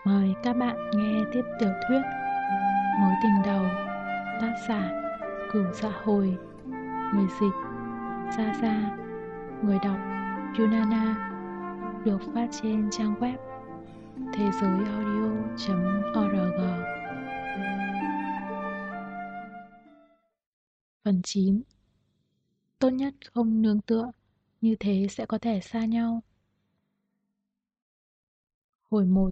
Mời các bạn nghe tiếp tiểu thuyết Mối tình đầu, tác giả Cửu Dạ Hồi, người dịch Sa Sa, người đọc Yunana, được phát trên trang web thế giới audio.org. Phần 9. Tốt nhất không nương tựa, như thế sẽ có thể xa nhau. Hồi 1.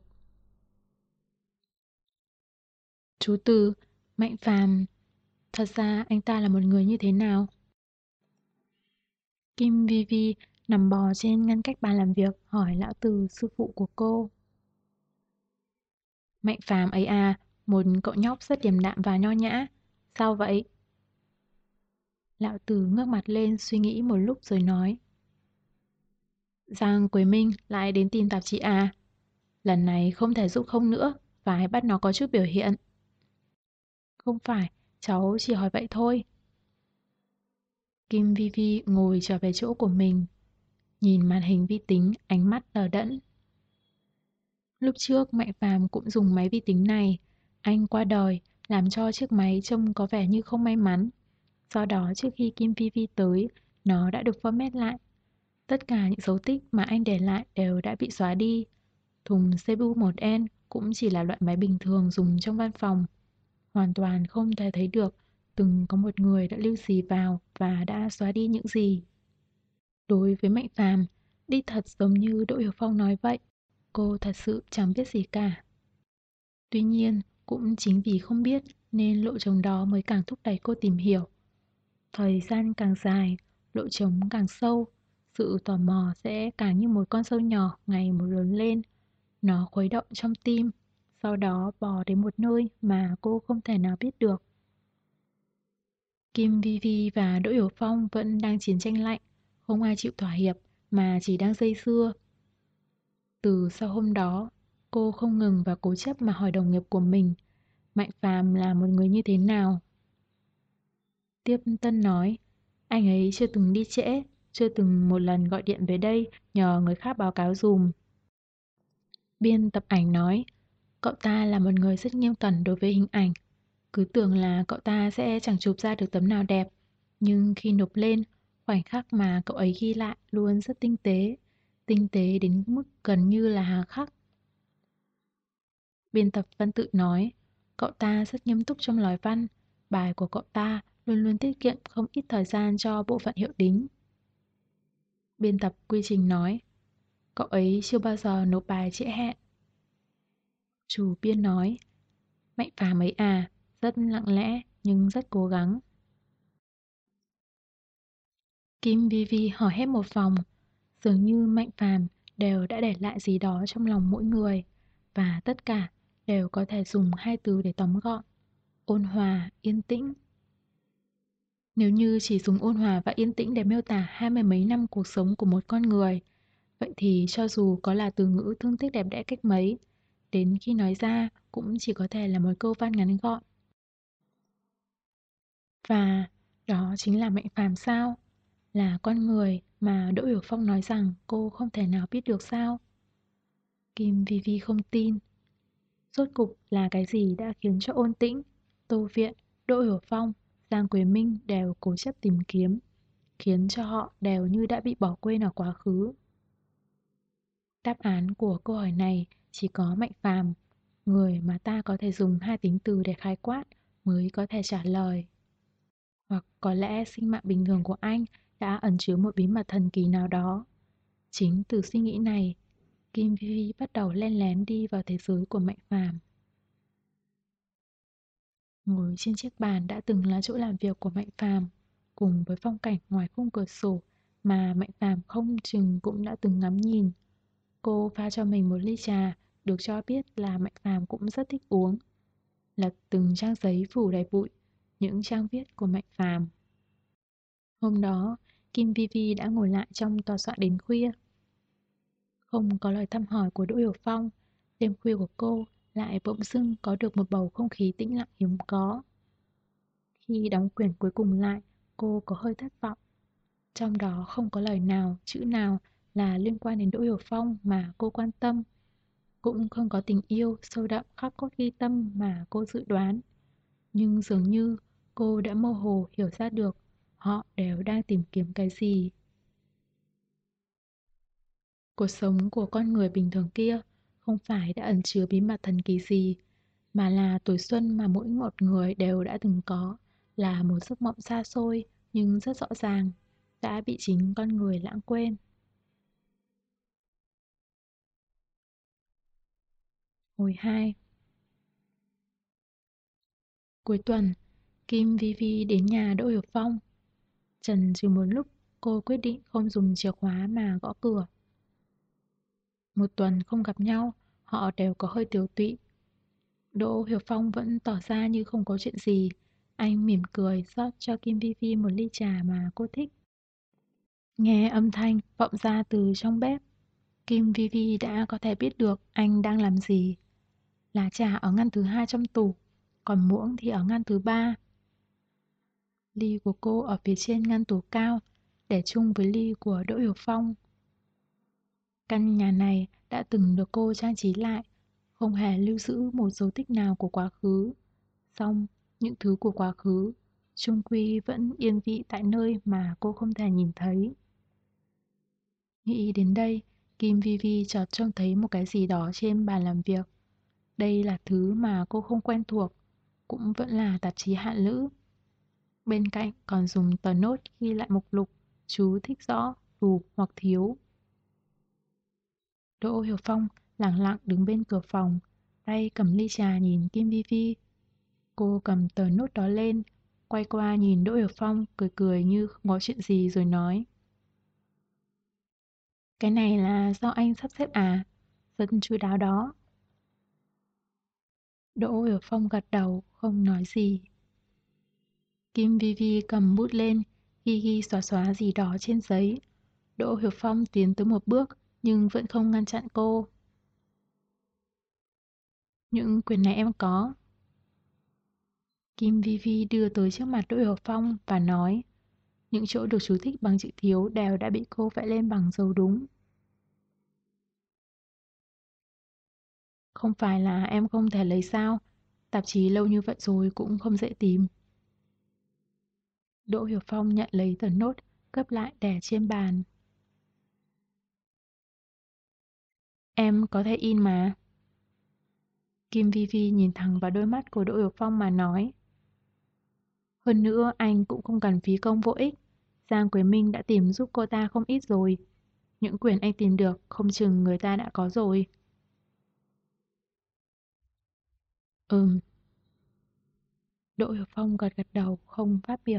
Chú Từ, Mạnh Phàm, thật ra anh ta là một người như thế nào? Kim Vi Vi nằm bò trên ngăn cách bàn làm việc hỏi lão Từ sư phụ của cô. Mạnh Phàm ấy à, một cậu nhóc rất điềm đạm và nho nhã. Sao vậy? Lão Từ ngước mặt lên suy nghĩ một lúc rồi nói. Giang Quế Minh lại đến tìm tạp chí à? Lần này không thể giúp không nữa, phải bắt nó có chút biểu hiện. Không phải, cháu chỉ hỏi vậy thôi. Kim Vi Vi ngồi trở về chỗ của mình, nhìn màn hình vi tính, ánh mắt đờ đẫn. Lúc trước Mạnh Phàm cũng dùng máy vi tính này, anh qua đời, làm cho chiếc máy trông có vẻ như không may mắn. Do đó trước khi Kim Vi Vi tới, nó đã được format lại. Tất cả những dấu tích mà anh để lại đều đã bị xóa đi. Thùng CPU1N cũng chỉ là loại máy bình thường dùng trong văn phòng. Hoàn toàn không thể thấy được từng có một người đã lưu gì vào và đã xóa đi những gì. Đối với Mạnh Phàm, đích thật giống như Đỗ Hiểu Phong nói vậy. Cô thật sự chẳng biết gì cả. Tuy nhiên, cũng chính vì không biết nên lộ trống đó mới càng thúc đẩy cô tìm hiểu. Thời gian càng dài, lộ trống càng sâu, sự tò mò sẽ càng như một con sâu nhỏ ngày một lớn lên. Nó khuấy động trong tim, sau đó bò đến một nơi mà cô không thể nào biết được. Kim Vi Vi và Đỗ Hiểu Phong vẫn đang chiến tranh lạnh, không ai chịu thỏa hiệp mà chỉ đang dây dưa. Từ sau hôm đó, cô không ngừng và cố chấp mà hỏi đồng nghiệp của mình, Mạnh Phàm là một người như thế nào? Tiếp Tân nói, anh ấy chưa từng đi trễ, chưa từng một lần gọi điện về đây nhờ người khác báo cáo dùm. Biên tập ảnh nói, cậu ta là một người rất nghiêm cẩn đối với hình ảnh. Cứ tưởng là cậu ta sẽ chẳng chụp ra được tấm nào đẹp, nhưng khi nộp lên, khoảnh khắc mà cậu ấy ghi lại luôn rất tinh tế đến mức gần như là hà khắc. Biên tập văn tự nói, cậu ta rất nghiêm túc trong lời văn, bài của cậu ta luôn luôn tiết kiệm không ít thời gian cho bộ phận hiệu đính. Biên tập quy trình nói, cậu ấy chưa bao giờ nộp bài trễ hẹn. Chủ biên nói, Mạnh Phàm ấy à, rất lặng lẽ nhưng rất cố gắng. Kim Vi Vi hỏi hết một vòng, dường như Mạnh Phàm đều đã để lại gì đó trong lòng mỗi người, và tất cả đều có thể dùng hai từ để tóm gọn: ôn hòa, yên tĩnh. Nếu như chỉ dùng ôn hòa và yên tĩnh để miêu tả hai mươi mấy năm cuộc sống của một con người, vậy thì cho dù có là từ ngữ thương tiếc đẹp đẽ cách mấy, đến khi nói ra cũng chỉ có thể là một câu văn ngắn gọn. Và đó chính là Mạnh Phàm sao? Là con người mà Đỗ Hiểu Phong nói rằng cô không thể nào biết được sao? Kim Vi Vi không tin. Rốt cục là cái gì đã khiến cho Ôn Tĩnh, Tô Viện, Đỗ Hiểu Phong, Giang Quế Minh đều cố chấp tìm kiếm, khiến cho họ đều như đã bị bỏ quên ở quá khứ. Đáp án của câu hỏi này chỉ có Mạnh Phàm, người mà ta có thể dùng hai tính từ để khái quát mới có thể trả lời. Hoặc có lẽ sinh mạng bình thường của anh đã ẩn chứa một bí mật thần kỳ nào đó. Chính từ suy nghĩ này, Kim Vi Vi bắt đầu len lén đi vào thế giới của Mạnh Phàm. Ngồi trên chiếc bàn đã từng là chỗ làm việc của Mạnh Phàm, cùng với phong cảnh ngoài khung cửa sổ mà Mạnh Phàm không chừng cũng đã từng ngắm nhìn. Cô pha cho mình một ly trà, được cho biết là Mạnh Phàm cũng rất thích uống. Lật từng trang giấy phủ đầy bụi, những trang viết của Mạnh Phàm. Hôm đó, Kim Vi Vi đã ngồi lại trong tòa soạn đến khuya. Không có lời thăm hỏi của Đỗ Hiểu Phong, đêm khuya của cô lại bỗng dưng có được một bầu không khí tĩnh lặng hiếm có. Khi đóng quyển cuối cùng lại, cô có hơi thất vọng. Trong đó không có lời nào, chữ nào là liên quan đến Đỗ Hiểu Phong mà cô quan tâm. cũng không có tình yêu sâu đậm khắc cốt ghi tâm mà cô dự đoán. Nhưng dường như cô đã mơ hồ hiểu ra được họ đều đang tìm kiếm cái gì. Cuộc sống của con người bình thường kia không phải đã ẩn chứa bí mật thần kỳ gì, mà là tuổi xuân mà mỗi một người đều đã từng có, là một giấc mộng xa xôi nhưng rất rõ ràng, đã bị chính con người lãng quên. Hồi 2. Cuối tuần, Kim Vi Vi đến nhà Đỗ Hiểu Phong. Chần chừ một lúc, cô quyết định không dùng chìa khóa mà gõ cửa. Một tuần không gặp nhau, họ đều có hơi tiều tụy. Đỗ Hiểu Phong vẫn tỏ ra như không có chuyện gì. Anh mỉm cười rót cho Kim Vi Vi một ly trà mà cô thích. Nghe âm thanh vọng ra từ trong bếp, Kim Vi Vi đã có thể biết được anh đang làm gì. Lá trà ở ngăn thứ 2 trong tủ, còn muỗng thì ở ngăn thứ 3. Ly của cô ở phía trên ngăn tủ cao, để chung với ly của Đỗ Hiểu Phong. Căn nhà này đã từng được cô trang trí lại, không hề lưu giữ một dấu tích nào của quá khứ. Song, những thứ của quá khứ, chung quy vẫn yên vị tại nơi mà cô không thể nhìn thấy. Nghĩ đến đây, Kim Vi Vi chợt trông thấy một cái gì đó trên bàn làm việc. Đây là thứ mà cô không quen thuộc, cũng vẫn là tạp chí Hạn Lữ. Bên cạnh còn dùng tờ nốt ghi lại mục lục, chú thích rõ, đủ hoặc thiếu. Đỗ Hiểu Phong lẳng lặng đứng bên cửa phòng, tay cầm ly trà nhìn Kim Vi Vi. Cô cầm tờ nốt đó lên, quay qua nhìn Đỗ Hiểu Phong, cười cười như không có chuyện gì rồi nói. Cái này là do anh sắp xếp à? Rất chu đáo đó. Đỗ Hiểu Phong gật đầu, không nói gì. Kim Vi Vi cầm bút lên, ghi ghi xóa xóa gì đó trên giấy. Đỗ Hiểu Phong tiến tới một bước, nhưng vẫn không ngăn chặn cô. Những quyển này em có. Kim Vi Vi đưa tới trước mặt Đỗ Hiểu Phong và nói, những chỗ được chú thích bằng chữ thiếu đều đã bị cô vẽ lên bằng dấu đúng. Không phải là em không thể lấy sao, tạp chí lâu như vậy rồi cũng không dễ tìm. Đỗ Hiểu Phong nhận lấy tờ nốt, gấp lại để trên bàn. Em có thể in mà. Kim Vi Vi nhìn thẳng vào đôi mắt của Đỗ Hiểu Phong mà nói. Hơn nữa anh cũng không cần phí công vô ích. Giang Quế Minh đã tìm giúp cô ta không ít rồi. Những quyền anh tìm được không chừng người ta đã có rồi. Ừm. Đỗ Hiểu Phong gật gật đầu không phát biểu.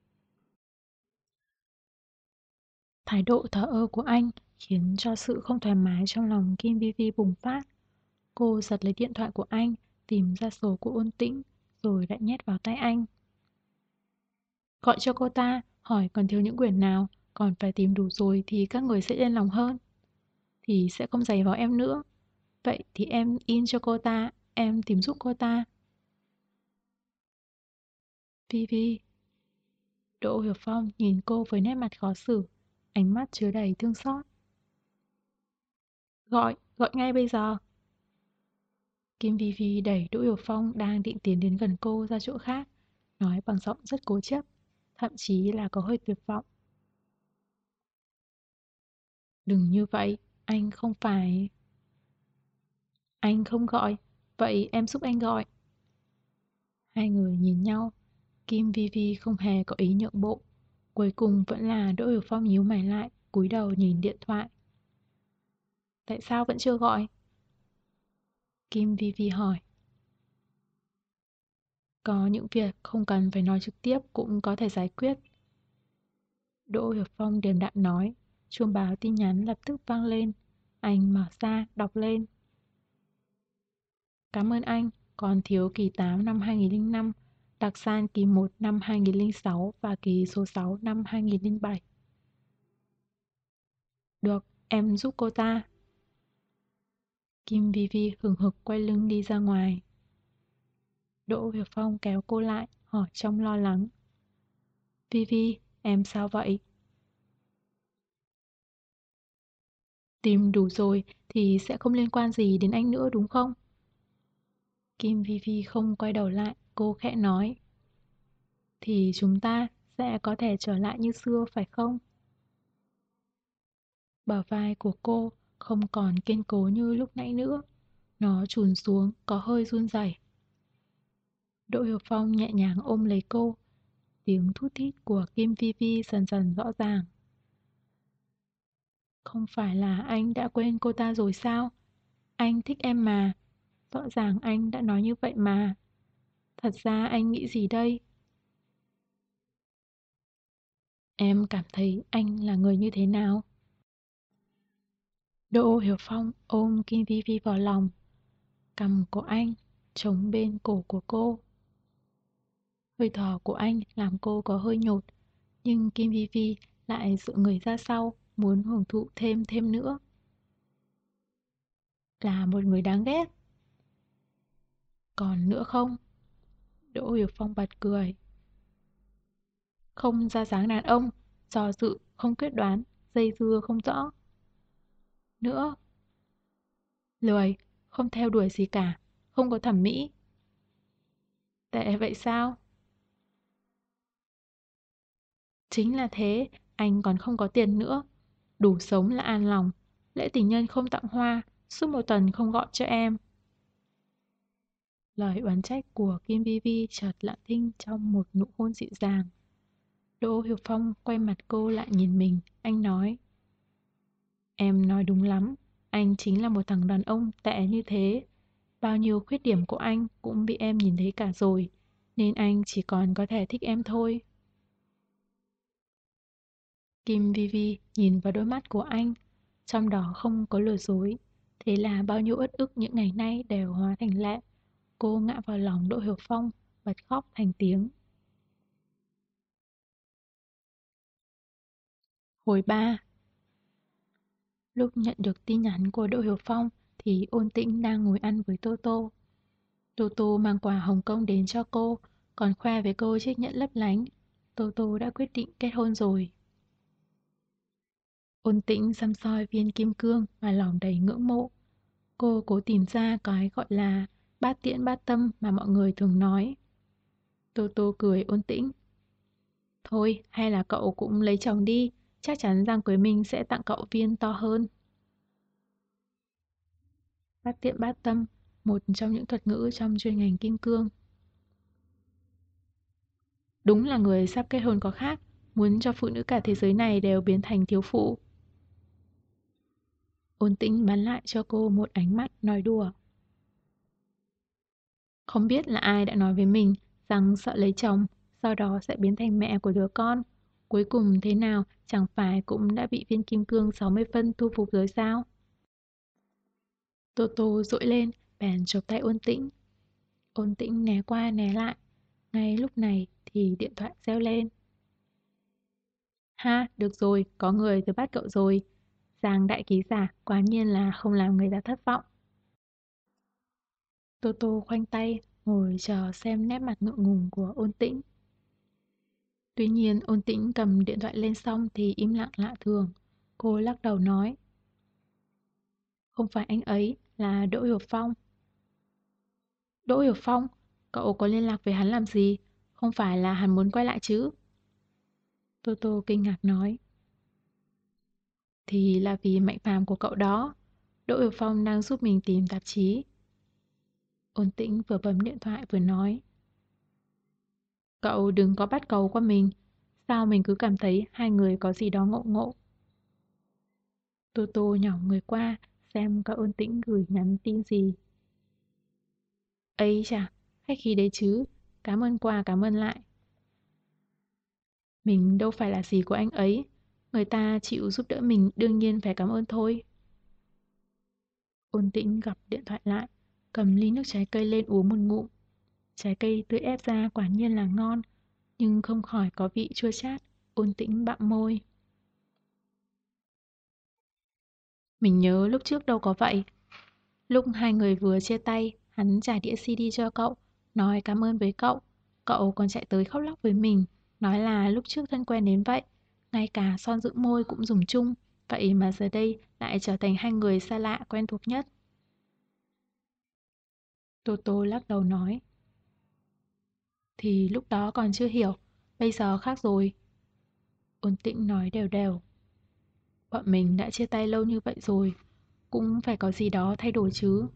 Thái độ thờ ơ của anh khiến cho sự không thoải mái trong lòng Kim Vi Vi bùng phát. Cô giật lấy điện thoại của anh, tìm ra số của Ôn Tĩnh, rồi lại nhét vào tay anh. Gọi cho cô ta, hỏi còn thiếu những quyển nào, còn phải tìm đủ rồi thì các người sẽ yên lòng hơn. Thì sẽ không giày vào em nữa. Vậy thì em in cho cô ta, em tìm giúp cô ta. Vi Vi. Đỗ Hiểu Phong nhìn cô với nét mặt khó xử, ánh mắt chứa đầy thương xót. Gọi ngay bây giờ. Kim Vi Vi đẩy Đỗ Hiểu Phong đang định tiến đến gần cô ra chỗ khác, nói bằng giọng rất cố chấp, thậm chí là có hơi tuyệt vọng. Đừng như vậy, anh không phải... Anh không gọi, vậy em giúp anh gọi. Hai người nhìn nhau, Kim Vi Vi không hề có ý nhượng bộ. Cuối cùng vẫn là Đỗ Hiểu Phong nhíu mày lại, cúi đầu nhìn điện thoại. Tại sao vẫn chưa gọi? Kim Vi Vi hỏi. Có những việc không cần phải nói trực tiếp cũng có thể giải quyết. Đỗ Hiểu Phong điềm đạm nói. Chuông báo tin nhắn lập tức vang lên. Anh mở ra, đọc lên. Cảm ơn anh, còn thiếu kỳ 8 năm 2005, đặc san kỳ 1 năm 2006 và kỳ số 6 năm 2007. Được, em giúp cô ta. Kim Vi Vi hừng hực quay lưng đi ra ngoài. Đỗ Hiểu Phong kéo cô lại, hỏi trong lo lắng. Vi Vi, em sao vậy? Tìm đủ rồi thì sẽ không liên quan gì đến anh nữa đúng không? Kim Vi Vi không quay đầu lại, cô khẽ nói. Thì chúng ta sẽ có thể trở lại như xưa phải không? Bờ vai của cô không còn kiên cố như lúc nãy nữa. Nó chùn xuống, có hơi run rẩy. Đỗ Hiểu Phong nhẹ nhàng ôm lấy cô. Tiếng thút thít của Kim Vi Vi dần dần rõ ràng. Không phải là anh đã quên cô ta rồi sao? Anh thích em mà. Rõ ràng anh đã nói như vậy mà. Thật ra anh nghĩ gì đây? Em cảm thấy anh là người như thế nào? Đỗ Hiểu Phong ôm Kim Vi Vi vào lòng. Cằm của anh chống bên cổ của cô. Hơi thở của anh làm cô có hơi nhột, nhưng Kim Vi Vi lại dựa người ra sau, muốn hưởng thụ thêm nữa. Là một người đáng ghét. Còn nữa không? Đỗ Hiểu Phong bật cười. Không ra dáng đàn ông, do dự, không quyết đoán, dây dưa không rõ. Nữa, lười, không theo đuổi gì cả, không có thẩm mỹ. Tệ vậy sao? Chính là thế, anh còn không có tiền nữa. Đủ sống là an lòng. Lễ tình nhân không tặng hoa, suốt một tuần không gọi cho em. Lời oán trách của Kim Vi Vi chợt lặng thinh trong một nụ hôn dịu dàng. Đỗ Hiểu Phong quay mặt cô lại nhìn mình, anh nói. Em nói đúng lắm, anh chính là một thằng đàn ông tệ như thế. Bao nhiêu khuyết điểm của anh cũng bị em nhìn thấy cả rồi, nên anh chỉ còn có thể thích em thôi. Kim Vi Vi nhìn vào đôi mắt của anh, trong đó không có lừa dối. Thế là bao nhiêu uất ức những ngày nay đều hóa thành lệ. Cô ngã vào lòng Đỗ Hiểu Phong, bật khóc thành tiếng. Hồi 3. Lúc nhận được tin nhắn của Đỗ Hiểu Phong thì Ôn Tĩnh đang ngồi ăn với Toto. Toto mang quà Hồng Kông đến cho cô, còn khoe với cô chiếc nhẫn lấp lánh. Toto đã quyết định kết hôn rồi. Ôn Tĩnh săm soi viên kim cương mà lòng đầy ngưỡng mộ. Cô cố tìm ra cái gọi là bát tiễn bát tâm mà mọi người thường nói. Toto cười Ôn Tĩnh. Thôi, hay là cậu cũng lấy chồng đi, chắc chắn Giang Quế Minh sẽ tặng cậu viên to hơn. Bát tiện bát tâm, một trong những thuật ngữ trong chuyên ngành kim cương. Đúng là người sắp kết hôn có khác, muốn cho phụ nữ cả thế giới này đều biến thành thiếu phụ. Ôn Tĩnh bắn lại cho cô một ánh mắt nói đùa. Không biết là ai đã nói với mình rằng sợ lấy chồng, sau đó sẽ biến thành mẹ của đứa con. Cuối cùng thế nào chẳng phải cũng đã bị viên kim cương 60 phân thu phục rồi sao? Toto dỗi lên, bèn chộp tay Ôn Tĩnh. Ôn Tĩnh né qua né lại. Ngay lúc này thì điện thoại reo lên. Ha, được rồi, có người tới bắt cậu rồi. Giang đại ký giả, quả nhiên là không làm người ta thất vọng. Toto khoanh tay, ngồi chờ xem nét mặt ngượng ngùng của Ôn Tĩnh. Tuy nhiên Ôn Tĩnh cầm điện thoại lên xong thì im lặng lạ thường. Cô lắc đầu nói. Không phải anh ấy, là Đỗ Hiểu Phong. Đỗ Hiểu Phong, cậu có liên lạc với hắn làm gì? Không phải là hắn muốn quay lại chứ? Toto kinh ngạc nói. Thì là vì Mạnh Phàm của cậu đó. Đỗ Hiểu Phong đang giúp mình tìm tạp chí. Ôn Tĩnh vừa bấm điện thoại vừa nói. Cậu đừng có bắt cầu qua mình. Sao mình cứ cảm thấy hai người có gì đó ngộ ngộ. Toto nhỏ người qua xem có Ôn Tĩnh gửi nhắn tin gì. Ấy chà, khách khí đấy chứ. Cảm ơn qua cảm ơn lại. Mình đâu phải là gì của anh ấy. Người ta chịu giúp đỡ mình đương nhiên phải cảm ơn thôi. Ôn Tĩnh gặp điện thoại lại, cầm ly nước trái cây lên uống một ngụm. Trái cây tươi ép ra quả nhiên là ngon, nhưng không khỏi có vị chua chát. Ôn Tĩnh bặm môi. Mình nhớ lúc trước đâu có vậy. Lúc hai người vừa chia tay, hắn trả đĩa CD cho cậu, nói cảm ơn với cậu. Cậu còn chạy tới khóc lóc với mình, nói là lúc trước thân quen đến vậy, ngay cả son dưỡng môi cũng dùng chung. Vậy mà giờ đây lại trở thành hai người xa lạ quen thuộc nhất. Toto lắc đầu nói. Thì lúc đó còn chưa hiểu, bây giờ khác rồi. Ôn Tĩnh nói đều đều. Bọn mình đã chia tay lâu như vậy rồi, cũng phải có gì đó thay đổi chứ.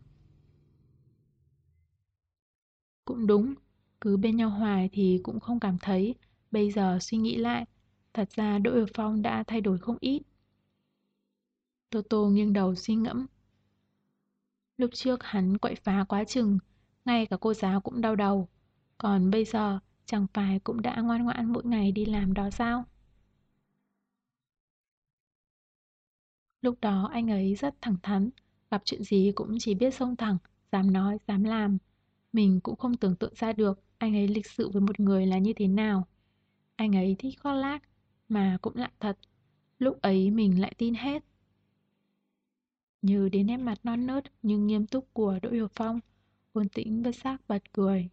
Cũng đúng, cứ bên nhau hoài thì cũng không cảm thấy. Bây giờ suy nghĩ lại, thật ra Đỗ Hiểu Phong đã thay đổi không ít. Toto nghiêng đầu suy ngẫm. Lúc trước hắn quậy phá quá chừng, ngay cả cô giáo cũng đau đầu. Còn bây giờ, chẳng phải cũng đã ngoan ngoãn mỗi ngày đi làm đó sao? Lúc đó anh ấy rất thẳng thắn, gặp chuyện gì cũng chỉ biết xông thẳng, dám nói, dám làm. Mình cũng không tưởng tượng ra được anh ấy lịch sự với một người là như thế nào. Anh ấy thích khoác lác, mà cũng lạ thật. Lúc ấy mình lại tin hết. Như đến nét mặt non nớt nhưng nghiêm túc của Đỗ Hiểu Phong, Ôn Tĩnh bất giác bật cười.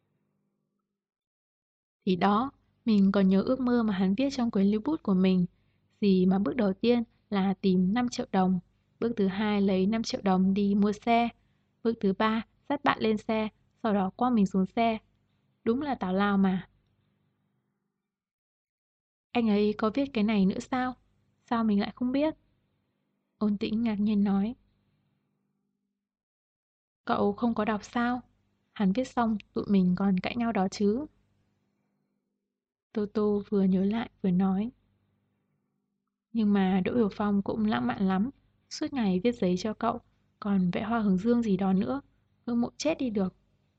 Thì đó, mình còn nhớ ước mơ mà hắn viết trong quyển lưu bút của mình. Gì mà bước đầu tiên là tìm 5 triệu đồng, bước thứ hai lấy 5 triệu đồng đi mua xe, bước thứ ba dắt bạn lên xe, sau đó quăng mình xuống xe. Đúng là tào lao mà. Anh ấy có viết cái này nữa sao? Sao mình lại không biết? Ôn Tĩnh ngạc nhiên nói. Cậu không có đọc sao? Hắn viết xong tụi mình còn cãi nhau đó chứ. Toto vừa nhớ lại vừa nói. Nhưng mà Đỗ Hiểu Phong cũng lãng mạn lắm. Suốt ngày viết giấy cho cậu, còn vẽ hoa hướng dương gì đó nữa. Ngưỡng mộ chết đi được.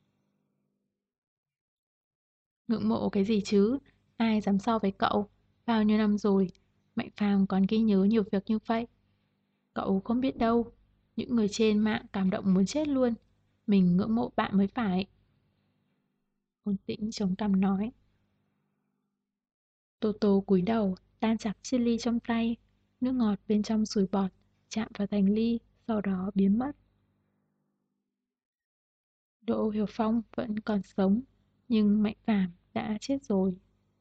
Ngưỡng mộ cái gì chứ? Ai dám so với cậu? Bao nhiêu năm rồi, Mạnh Phàm còn ghi nhớ nhiều việc như vậy. Cậu không biết đâu. Những người trên mạng cảm động muốn chết luôn. Mình ngưỡng mộ bạn mới phải. Ôn Tĩnh chống cằm nói. Toto cúi đầu, đan chặt chiếc ly trong tay. Nước ngọt bên trong sủi bọt, chạm vào thành ly, sau đó biến mất. Đỗ Hiểu Phong vẫn còn sống, nhưng Mạnh Phàm đã chết rồi.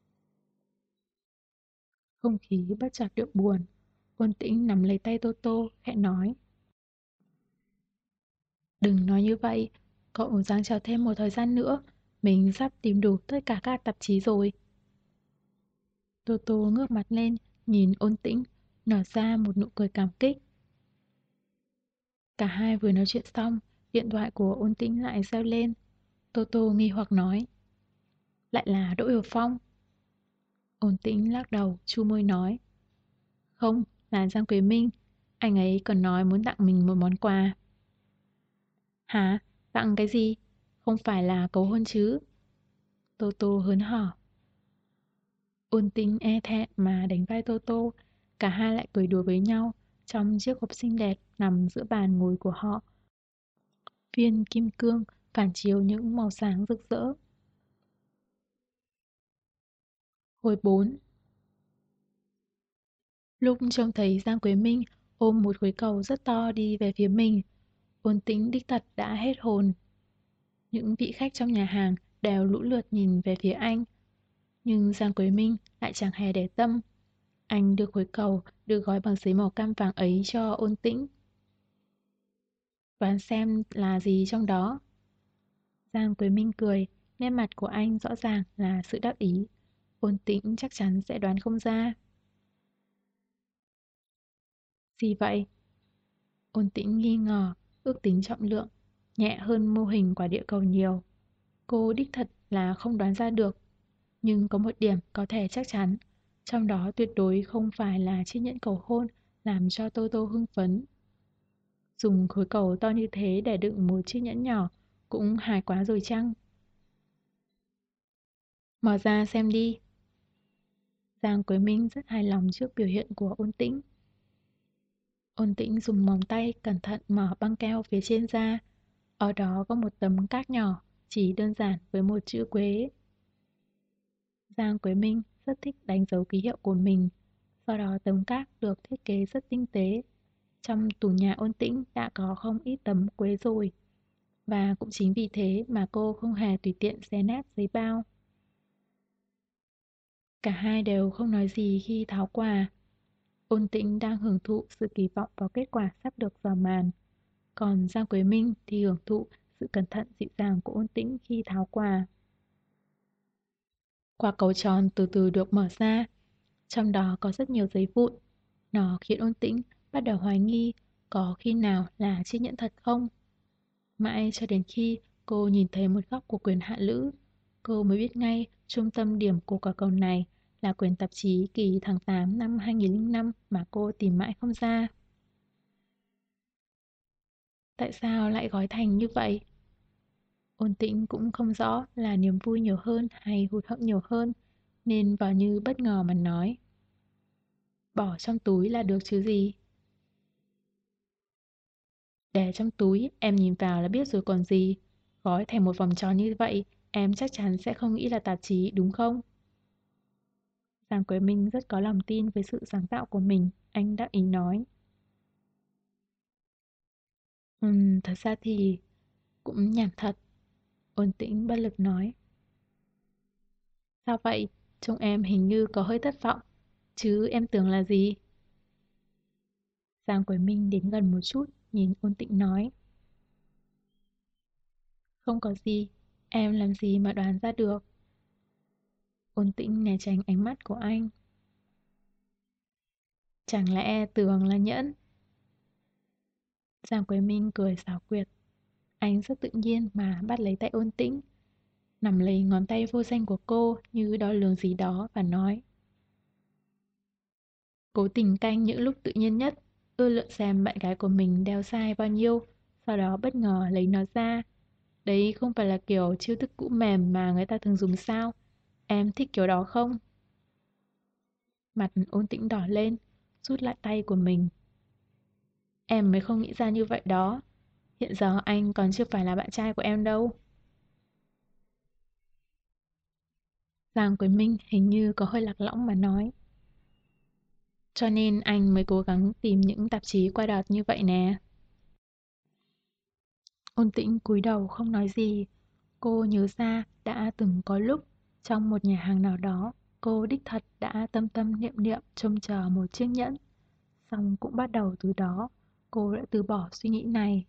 Không khí bất chợt được buồn. Ôn Tĩnh nắm lấy tay Toto, khẽ nói. Đừng nói như vậy, cậu dáng chờ thêm một thời gian nữa. Mình sắp tìm đủ tất cả các tạp chí rồi. Toto ngước mặt lên, nhìn Ôn Tĩnh, nở ra một nụ cười cảm kích. Cả hai vừa nói chuyện xong, điện thoại của Ôn Tĩnh lại reo lên. Toto nghi hoặc nói. Lại là Đỗ Hiểu Phong. Ôn Tĩnh lắc đầu, chu môi nói. Không, là Giang Quế Minh. Anh ấy còn nói muốn tặng mình một món quà. Hả? Tặng cái gì? Không phải là cầu hôn chứ? Toto hớn hở. Ôn Tĩnh e thẹn mà đánh vai Toto. Cả hai lại cười đùa với nhau trong chiếc hộp xinh đẹp nằm giữa bàn ngồi của họ. Viên kim cương phản chiếu những màu sáng rực rỡ. Hồi 4. Lúc trông thấy Giang Quế Minh ôm một khối cầu rất to đi về phía mình, Ôn Tĩnh đích thật đã hết hồn. Những vị khách trong nhà hàng đều lũ lượt nhìn về phía anh. Nhưng Giang Quế Minh lại chẳng hề để tâm. Anh đưa khối cầu được gói bằng giấy màu cam vàng ấy cho Ôn Tĩnh. Đoán xem là gì trong đó. Giang Quế Minh cười, nét mặt của anh rõ ràng là sự đắc ý. Ôn Tĩnh chắc chắn sẽ đoán không ra. Gì vậy? Ôn Tĩnh nghi ngờ, ước tính trọng lượng, nhẹ hơn mô hình quả địa cầu nhiều. Cô đích thật là không đoán ra được, nhưng có một điểm có thể chắc chắn, trong đó tuyệt đối không phải là chiếc nhẫn cầu hôn làm cho Toto hưng phấn. Dùng khối cầu to như thế để đựng một chiếc nhẫn nhỏ cũng hài quá rồi chăng? Mở ra xem đi. Giang Quế Minh rất hài lòng trước biểu hiện của Ôn Tĩnh. Ôn Tĩnh dùng móng tay cẩn thận mở băng keo phía trên ra. Ở đó có một tấm cát nhỏ, chỉ đơn giản với một chữ Quế. Giang Quế Minh rất thích đánh dấu ký hiệu của mình. Sau đó tấm cát được thiết kế rất tinh tế. Trong tủ nhà Ôn Tĩnh đã có không ít tấm Quế rồi. Và cũng chính vì thế mà cô không hề tùy tiện xé nát giấy bao. Cả hai đều không nói gì khi tháo quà. Ôn Tĩnh đang hưởng thụ sự kỳ vọng vào kết quả sắp được mở màn. Còn Giang Quế Minh thì hưởng thụ sự cẩn thận dịu dàng của Ôn Tĩnh khi tháo quà. Quả cầu tròn từ từ được mở ra, trong đó có rất nhiều giấy vụn. Nó khiến Ôn Tĩnh bắt đầu hoài nghi có khi nào là chiếc nhẫn thật không. Mãi cho đến khi cô nhìn thấy một góc của quyển Hạ Lữ, cô mới biết ngay trung tâm điểm của quả cầu này là quyển tạp chí kỳ tháng 8 năm 2005 mà cô tìm mãi không ra. Tại sao lại gói thành như vậy? Ôn Tĩnh cũng không rõ là niềm vui nhiều hơn hay hụt hẫng nhiều hơn, nên vào như bất ngờ mà nói. Bỏ trong túi là được chứ gì? Để trong túi, em nhìn vào là biết rồi còn gì. Gói thành một vòng tròn như vậy, em chắc chắn sẽ không nghĩ là tạp chí, đúng không? Giang Quế Minh rất có lòng tin với sự sáng tạo của mình, anh đáp ý nói. Thật ra thì cũng nhảm thật. Ôn Tĩnh bất lực nói. Sao vậy? Trông em hình như có hơi thất vọng. Chứ em tưởng là gì? Giang Quế Minh đến gần một chút, nhìn Ôn Tĩnh nói. Không có gì, em làm gì mà đoán ra được. Ôn Tĩnh né tránh ánh mắt của anh. Chẳng lẽ tưởng là nhẫn? Giang Quế Minh cười xảo quyệt. Anh rất tự nhiên mà bắt lấy tay Ôn Tĩnh, nắm lấy ngón tay vô danh của cô như đo lường gì đó và nói. Cố tình canh những lúc tự nhiên nhất, ưa lượn xem bạn gái của mình đeo sai bao nhiêu, sau đó bất ngờ lấy nó ra. Đấy không phải là kiểu chiêu thức cũ mềm mà người ta thường dùng sao? Em thích kiểu đó không? Mặt Ôn Tĩnh đỏ lên, rút lại tay của mình. Em mới không nghĩ ra như vậy đó. Hiện giờ anh còn chưa phải là bạn trai của em đâu. Giang Quế Minh hình như có hơi lạc lõng mà nói. Cho nên anh mới cố gắng tìm những tạp chí qua đợt như vậy nè. Ôn Tĩnh cúi đầu không nói gì. Cô nhớ ra đã từng có lúc trong một nhà hàng nào đó, cô đích thật đã tâm tâm niệm niệm trông chờ một chiếc nhẫn. Xong cũng bắt đầu từ đó, cô đã từ bỏ suy nghĩ này.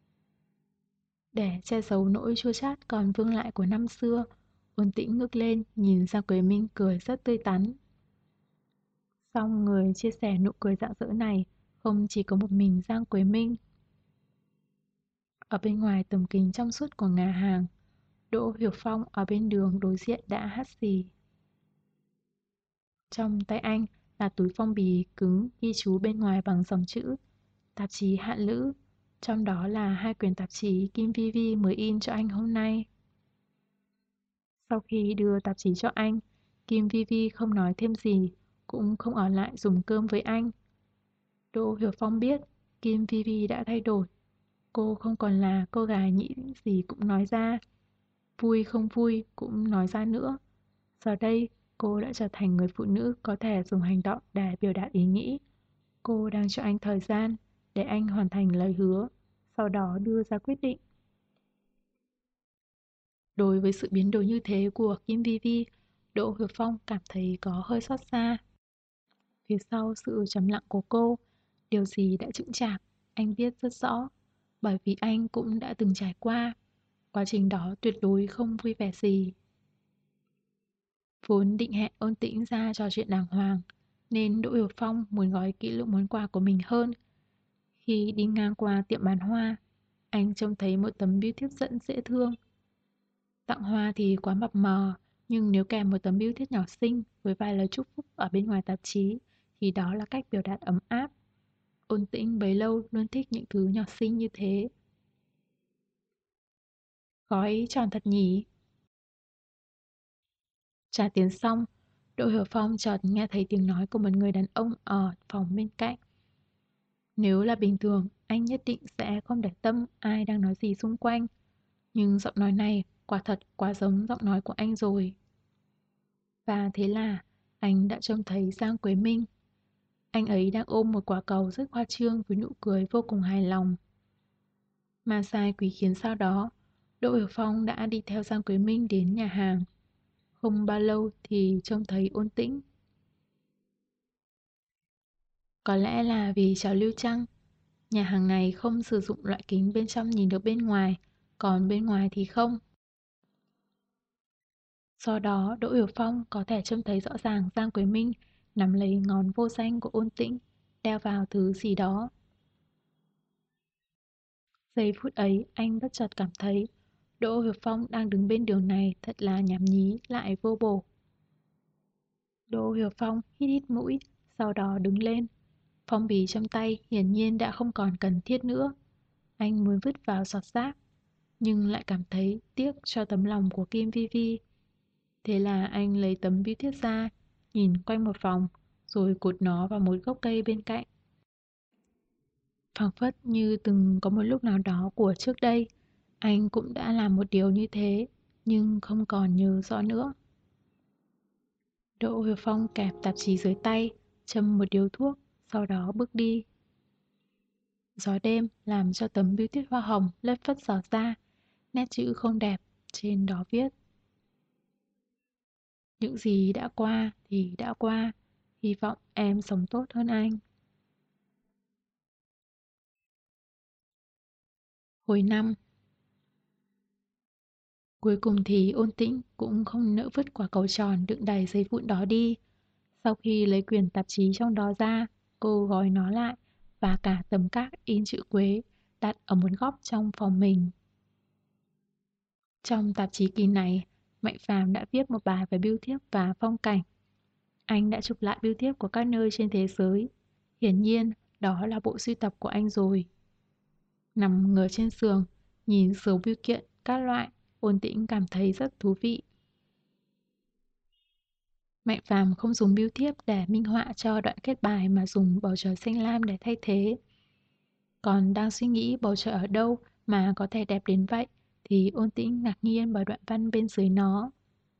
Để che giấu nỗi chua chát còn vương lại của năm xưa, Ôn Tĩnh ngước lên nhìn Giang Quế Minh cười rất tươi tắn. Xong người chia sẻ nụ cười rạng rỡ này không chỉ có một mình Giang Quế Minh. Ở bên ngoài tầm kính trong suốt của nhà hàng, Đỗ Hiểu Phong ở bên đường đối diện đã hắt xì. Trong tay anh là túi phong bì cứng ghi chú bên ngoài bằng dòng chữ tạp chí Hạ Lữ, trong đó là 2 quyển tạp chí Kim Vi Vi mới in cho anh hôm nay. Sau khi đưa tạp chí cho anh, Kim Vi Vi không nói thêm gì, cũng không ở lại dùng cơm với anh. Đỗ Hiểu Phong biết Kim Vi Vi đã thay đổi. Cô không còn là cô gái nghĩ gì cũng nói ra, vui không vui cũng nói ra nữa. Giờ đây, cô đã trở thành người phụ nữ có thể dùng hành động để biểu đạt ý nghĩ. Cô đang cho anh thời gian để anh hoàn thành lời hứa, sau đó đưa ra quyết định. Đối với sự biến đổi như thế của Kim Vi Vi, Đỗ Hiểu Phong cảm thấy có hơi xót xa. Phía sau sự trầm lặng của cô, điều gì đã chững chạc, anh biết rất rõ, bởi vì anh cũng đã từng trải qua. Quá trình đó tuyệt đối không vui vẻ gì. Vốn định hẹn Ôn Tĩnh ra trò chuyện đàng hoàng, nên Đỗ Hiểu Phong muốn gói kỹ lưỡng món quà của mình hơn. Khi đi ngang qua tiệm bán hoa, anh trông thấy một tấm bưu thiếp dẫn dễ thương. Tặng hoa thì quá mập mờ, nhưng nếu kèm một tấm bưu thiếp nhỏ xinh với vài lời chúc phúc ở bên ngoài tạp chí, thì đó là cách biểu đạt ấm áp. Ôn Tĩnh bấy lâu luôn thích những thứ nhỏ xinh như thế. Gói tròn thật nhỉ? Trả tiền xong, Đỗ Hiểu Phong chợt nghe thấy tiếng nói của một người đàn ông ở phòng bên cạnh. Nếu là bình thường, anh nhất định sẽ không để tâm ai đang nói gì xung quanh. Nhưng giọng nói này quả thật quá giống giọng nói của anh rồi. Và thế là anh đã trông thấy Giang Quế Minh. Anh ấy đang ôm một quả cầu rất khoa trương với nụ cười vô cùng hài lòng. Mà sai quỷ khiến sau đó, Đỗ Hiểu Phong đã đi theo Giang Quế Minh đến nhà hàng. Không bao lâu thì trông thấy Ôn Tĩnh. Có lẽ là vì trào lưu chăng? Nhà hàng này không sử dụng loại kính bên trong nhìn được bên ngoài, còn bên ngoài thì không. Do đó, Đỗ Hiểu Phong có thể trông thấy rõ ràng Giang Quế Minh nắm lấy ngón vô danh của Ôn Tĩnh, đeo vào thứ gì đó. Giây phút ấy, anh bất chợt cảm thấy Đỗ Hiểu Phong đang đứng bên đường này thật là nhảm nhí lại vô bổ. Đỗ Hiểu Phong hít hít mũi, sau đó đứng lên. Phong bì trong tay hiển nhiên đã không còn cần thiết nữa. Anh muốn vứt vào giọt rác, nhưng lại cảm thấy tiếc cho tấm lòng của Kim Vi Vi. Thế là anh lấy tấm bưu thiếp ra, nhìn quanh một vòng, rồi cột nó vào một gốc cây bên cạnh. Phảng phất như từng có một lúc nào đó của trước đây, anh cũng đã làm một điều như thế, nhưng không còn nhớ rõ nữa. Đỗ Hiểu Phong kẹp tạp chí dưới tay, châm một điếu thuốc, sau đó bước đi. Gió đêm làm cho tấm bưu thiếp hoa hồng lất phất xỏ ra, nét chữ không đẹp, trên đó viết: những gì đã qua thì đã qua, hy vọng em sống tốt hơn anh. Hồi năm, cuối cùng thì Ôn Tĩnh cũng không nỡ vứt quả cầu tròn đựng đầy giấy vụn đó đi. Sau khi lấy quyển tạp chí trong đó ra, cô gói nó lại và cả tấm cát in chữ Quế đặt ở một góc trong phòng mình. Trong tạp chí kỳ này, Mạnh Phàm đã viết một bài về bưu thiếp và phong cảnh. Anh đã chụp lại bưu thiếp của các nơi trên thế giới. Hiển nhiên, đó là bộ sưu tập của anh rồi. Nằm ngửa trên giường, nhìn số bưu kiện các loại, Ôn Tĩnh cảm thấy rất thú vị. Mạnh Phàm không dùng bưu thiếp để minh họa cho đoạn kết bài mà dùng bầu trời xanh lam để thay thế. Còn đang suy nghĩ bầu trời ở đâu mà có thể đẹp đến vậy, thì Ôn Tĩnh ngạc nhiên bởi đoạn văn bên dưới nó.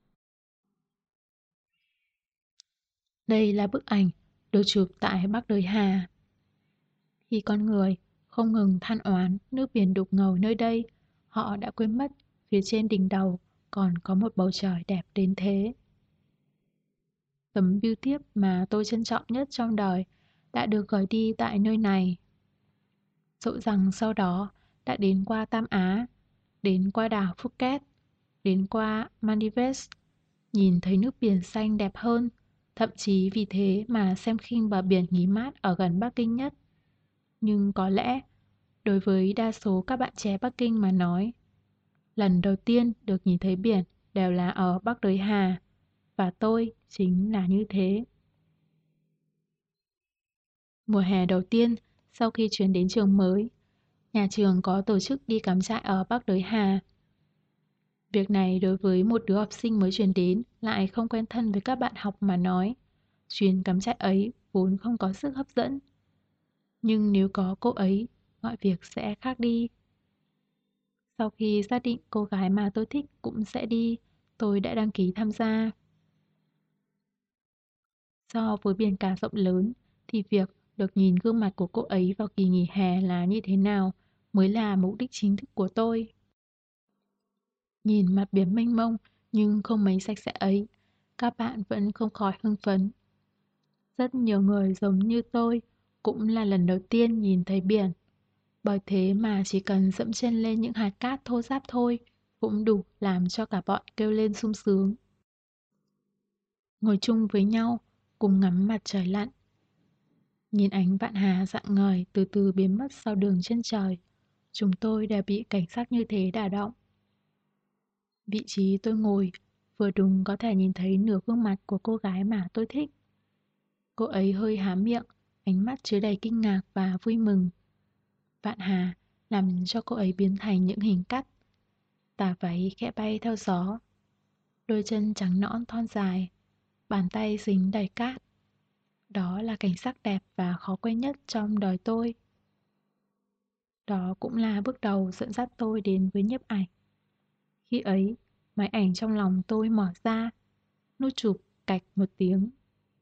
Đây là bức ảnh được chụp tại Bắc Đới Hà. Khi con người không ngừng than oán nước biển đục ngầu nơi đây, họ đã quên mất phía trên đỉnh đầu còn có một bầu trời đẹp đến thế. Tấm bưu thiếp mà tôi trân trọng nhất trong đời đã được gửi đi tại nơi này. Dẫu rằng sau đó đã đến qua Tam Á, đến qua đảo Phuket, đến qua Maldives, nhìn thấy nước biển xanh đẹp hơn, thậm chí vì thế mà xem khinh bờ biển nghỉ mát ở gần Bắc Kinh nhất. Nhưng có lẽ, đối với đa số các bạn trẻ Bắc Kinh mà nói, lần đầu tiên được nhìn thấy biển đều là ở Bắc Đới Hà, và tôi chính là như thế. Mùa hè đầu tiên, sau khi chuyển đến trường mới, nhà trường có tổ chức đi cắm trại ở Bắc Đới Hà. Việc này đối với một đứa học sinh mới chuyển đến lại không quen thân với các bạn học mà nói, chuyến cắm trại ấy vốn không có sức hấp dẫn. Nhưng nếu có cô ấy, mọi việc sẽ khác đi. Sau khi xác định cô gái mà tôi thích cũng sẽ đi, tôi đã đăng ký tham gia. So với biển cả rộng lớn, thì việc được nhìn gương mặt của cô ấy vào kỳ nghỉ hè là như thế nào mới là mục đích chính thức của tôi. Nhìn mặt biển mênh mông nhưng không mấy sạch sẽ ấy, các bạn vẫn không khỏi hưng phấn. Rất nhiều người giống như tôi cũng là lần đầu tiên nhìn thấy biển. Bởi thế mà chỉ cần dẫm chân lên những hạt cát thô ráp thôi cũng đủ làm cho cả bọn kêu lên sung sướng. Ngồi chung với nhau, cùng ngắm mặt trời lặn. Nhìn ánh vạn hà rạng ngời từ từ biến mất sau đường chân trời, chúng tôi đều bị cảnh sắc như thế đả động. Vị trí tôi ngồi vừa đúng có thể nhìn thấy nửa gương mặt của cô gái mà tôi thích. Cô ấy hơi há miệng, ánh mắt chứa đầy kinh ngạc và vui mừng. Vạn hà làm cho cô ấy biến thành những hình cắt. Tà váy khẽ bay theo gió, đôi chân trắng nõn thon dài, bàn tay dính đầy cát. Đó là cảnh sắc đẹp và khó quên nhất trong đời tôi. Đó cũng là bước đầu dẫn dắt tôi đến với nhiếp ảnh. Khi ấy, máy ảnh trong lòng tôi mở ra, nút chụp cạch một tiếng.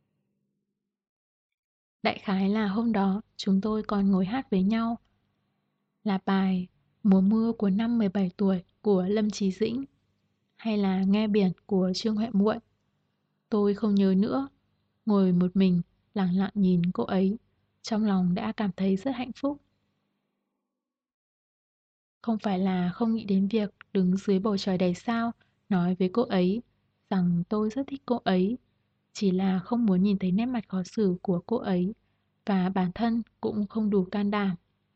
Đại khái là hôm đó chúng tôi còn ngồi hát với nhau. Là bài Mùa mưa của năm 17 tuổi của Lâm Chí Dĩnh, hay là Nghe biển của Trương Huệ Muội. Tôi không nhớ nữa, ngồi một mình lặng lặng nhìn cô ấy, Trong lòng đã cảm thấy rất hạnh phúc. Không phải là không nghĩ đến việc đứng dưới bầu trời đầy sao nói với cô ấy rằng tôi rất thích cô ấy, chỉ là không muốn nhìn thấy nét mặt khó xử của cô ấy và bản thân cũng không đủ can đảm.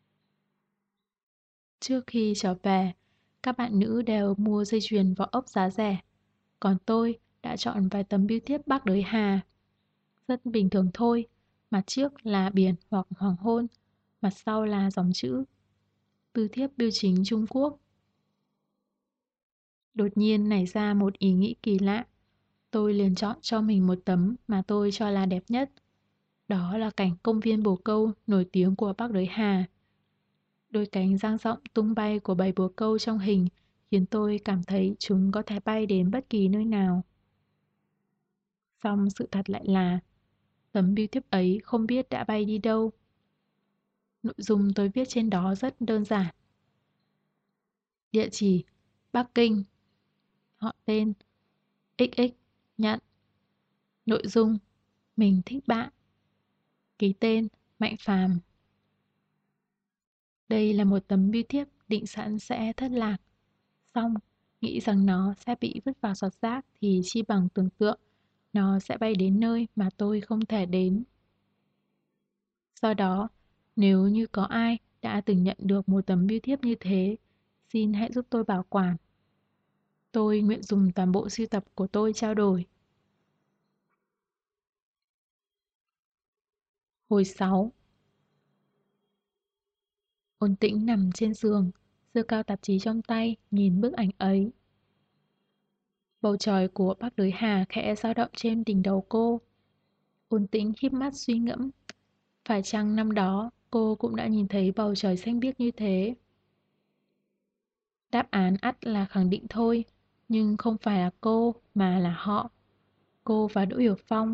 Trước khi trở về, các bạn nữ đều mua dây chuyền vỏ ốc giá rẻ, còn tôi đã chọn vài tấm bưu thiếp Bác Đới Hà. Rất bình thường thôi, mặt trước là biển hoặc hoàng hôn, mặt sau là dòng chữ bưu thiếp bưu chính Trung Quốc. Đột nhiên nảy ra một ý nghĩ kỳ lạ. Tôi liền chọn cho mình một tấm mà tôi cho là đẹp nhất. Đó là cảnh công viên bồ câu nổi tiếng của Bắc Đới Hà. Đôi cánh dang rộng tung bay của bầy bồ câu trong hình khiến tôi cảm thấy chúng có thể bay đến bất kỳ nơi nào. Song sự thật lại là tấm bưu thiếp ấy không biết đã bay đi đâu. Nội dung tôi viết trên đó rất đơn giản. Địa chỉ Bắc Kinh, họ tên XX, nhận. Nội dung mình thích bạn. Ký tên Mạnh Phàm. Đây là một tấm bưu thiếp định sẵn sẽ thất lạc. Xong, nghĩ rằng nó sẽ bị vứt vào giọt rác thì chi bằng tưởng tượng nó sẽ bay đến nơi mà tôi không thể đến. Do đó, nếu như có ai đã từng nhận được một tấm bưu thiếp như thế, xin hãy giúp tôi bảo quản. Tôi nguyện dùng toàn bộ sưu tập của tôi trao đổi. Hồi 6. Ôn Tĩnh nằm trên giường, giơ cao tạp chí trong tay, nhìn bức ảnh ấy. Bầu trời của Bắc Đới Hà khẽ dao động trên đỉnh đầu cô. Ôn Tĩnh híp mắt suy ngẫm. Phải chăng năm đó cô cũng đã nhìn thấy bầu trời xanh biếc như thế? Đáp án ắt là khẳng định thôi, nhưng không phải là cô mà là họ. Cô và Đỗ Hiểu Phong.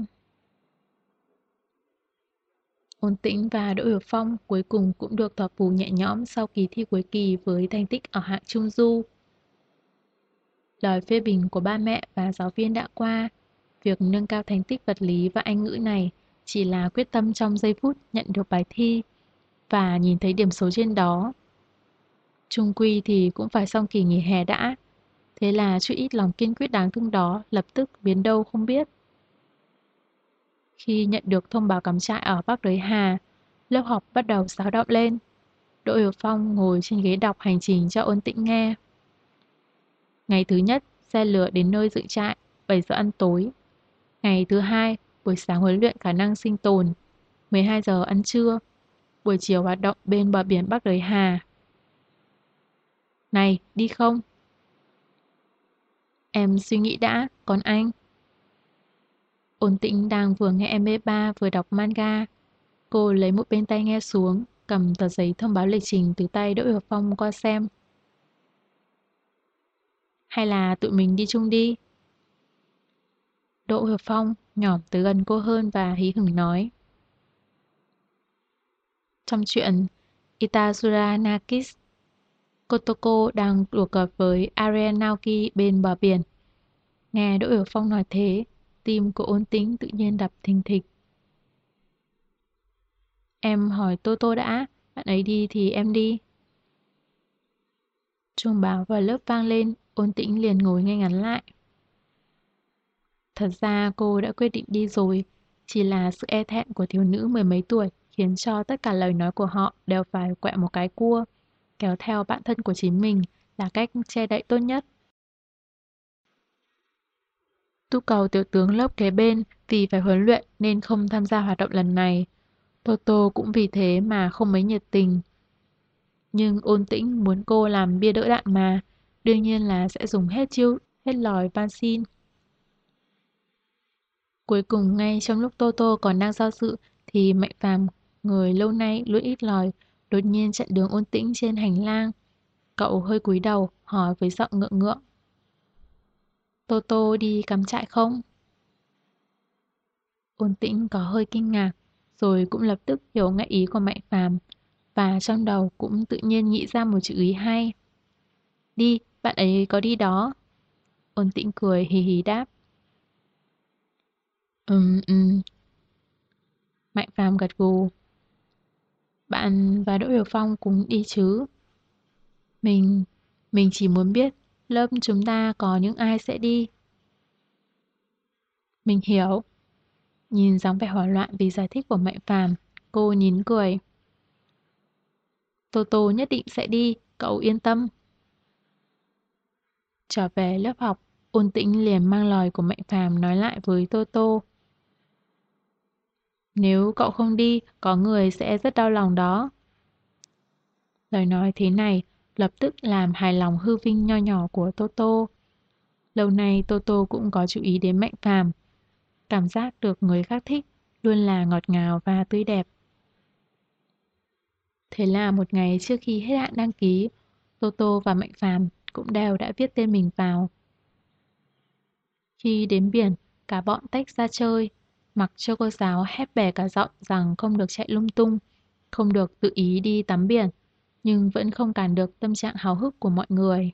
Ôn Tĩnh và Đỗ Hiểu Phong cuối cùng cũng được thỏa phù nhẹ nhõm sau kỳ thi cuối kỳ với thành tích ở hạng trung du. Lời phê bình của ba mẹ và giáo viên đã qua, việc nâng cao thành tích vật lý và Anh ngữ này chỉ là quyết tâm trong giây phút nhận được bài thi và nhìn thấy điểm số trên đó. Chung quy thì cũng phải xong kỳ nghỉ hè đã, thế là chút ít lòng kiên quyết đáng thương đó lập tức biến đâu không biết. Khi nhận được thông báo cắm trại ở Bắc Đới Hà, lớp học bắt đầu xáo động lên. Đỗ Hiểu Phong ngồi trên ghế đọc hành trình cho Ôn Tĩnh nghe. Ngày thứ nhất, xe lửa đến nơi dựng trại, 7 giờ ăn tối. Ngày thứ hai, buổi sáng huấn luyện khả năng sinh tồn, 12 giờ ăn trưa. Buổi chiều hoạt động bên bờ biển Bắc Đới Hà. Này, đi không? Em suy nghĩ đã, còn anh? Ôn Tĩnh đang vừa nghe em MP3 vừa đọc manga. Cô lấy một bên tai nghe xuống, cầm tờ giấy thông báo lịch trình từ tay Đỗ Hiểu Phong qua xem. Hay là tụi mình đi chung đi? Đỗ Hiểu Phong nhỏm tới gần cô hơn và hí hửng nói. Trong chuyện Itasura Nakis, Kotoko đang đùa cợt với Ariel Naoki bên bờ biển. Nghe Đỗ Hiểu Phong nói thế, tim của Ôn Tĩnh tự nhiên đập thình thịch. Em hỏi Tô đã, bạn ấy đi thì em đi. Chuông báo vào lớp vang lên, Ôn Tĩnh liền ngồi ngay ngắn lại. Thật ra cô đã quyết định đi rồi, chỉ là sự e thẹn của thiếu nữ mười mấy tuổi khiến cho tất cả lời nói của họ đều phải quẹo một cái cua, kéo theo bạn thân của chính mình là cách che đậy tốt nhất. Tu cầu tiểu tướng lớp kế bên vì phải huấn luyện nên không tham gia hoạt động lần này. Toto cũng vì thế mà không mấy nhiệt tình. Nhưng Ôn Tĩnh muốn cô làm bia đỡ đạn mà, đương nhiên là sẽ dùng hết chiêu, hết lòi van xin. Cuối cùng ngay trong lúc Toto còn đang do dự thì Mạnh Phàm, người lâu nay luôn ít lời, đột nhiên chặn đường Ôn Tĩnh trên hành lang. Cậu hơi cúi đầu, hỏi với giọng ngượng ngượng. Toto đi cắm trại không? Ôn Tĩnh có hơi kinh ngạc, rồi cũng lập tức hiểu ngay ý của Mạnh Phàm và trong đầu cũng tự nhiên nghĩ ra một chữ ý hay. Đi, bạn ấy có đi đó. Ôn Tĩnh cười hì hì đáp. Ừm. Mạnh Phàm gật gù. Bạn và Đỗ Hiểu Phong cùng đi chứ? Mình, mình chỉ muốn biết lớp chúng ta có những ai sẽ đi. Mình hiểu. Nhìn dáng vẻ hoảng loạn vì giải thích của Mạnh Phàm, cô nín cười. Tô Tô nhất định sẽ đi, cậu yên tâm. Trở về lớp học, Ôn Tĩnh liền mang lời của Mạnh Phàm nói lại với Tô Tô. Nếu cậu không đi, có người sẽ rất đau lòng đó. Lời nói thế này lập tức làm hài lòng hư vinh nho nhỏ của Tô Tô. Lâu nay Tô Tô cũng có chú ý đến Mạnh Phàm. Cảm giác được người khác thích luôn là ngọt ngào và tươi đẹp. Thế là một ngày trước khi hết hạn đăng ký, Tô Tô và Mạnh Phàm cũng đều đã viết tên mình vào. Khi đến biển, cả bọn tách ra chơi, mặc cho cô giáo hét bẻ cả giọng rằng không được chạy lung tung, không được tự ý đi tắm biển, nhưng vẫn không cản được tâm trạng háo hức của mọi người.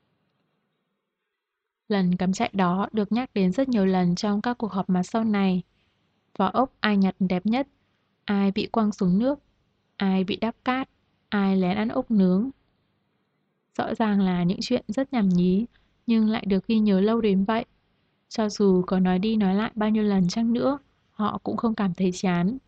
Lần cắm trại đó được nhắc đến rất nhiều lần trong các cuộc họp mà sau này. Vỏ ốc ai nhặt đẹp nhất, ai bị quăng xuống nước, ai bị đắp cát, ai lén ăn ốc nướng. Rõ ràng là những chuyện rất nhảm nhí, nhưng lại được ghi nhớ lâu đến vậy. Cho dù có nói đi nói lại bao nhiêu lần chăng nữa, họ cũng không cảm thấy chán.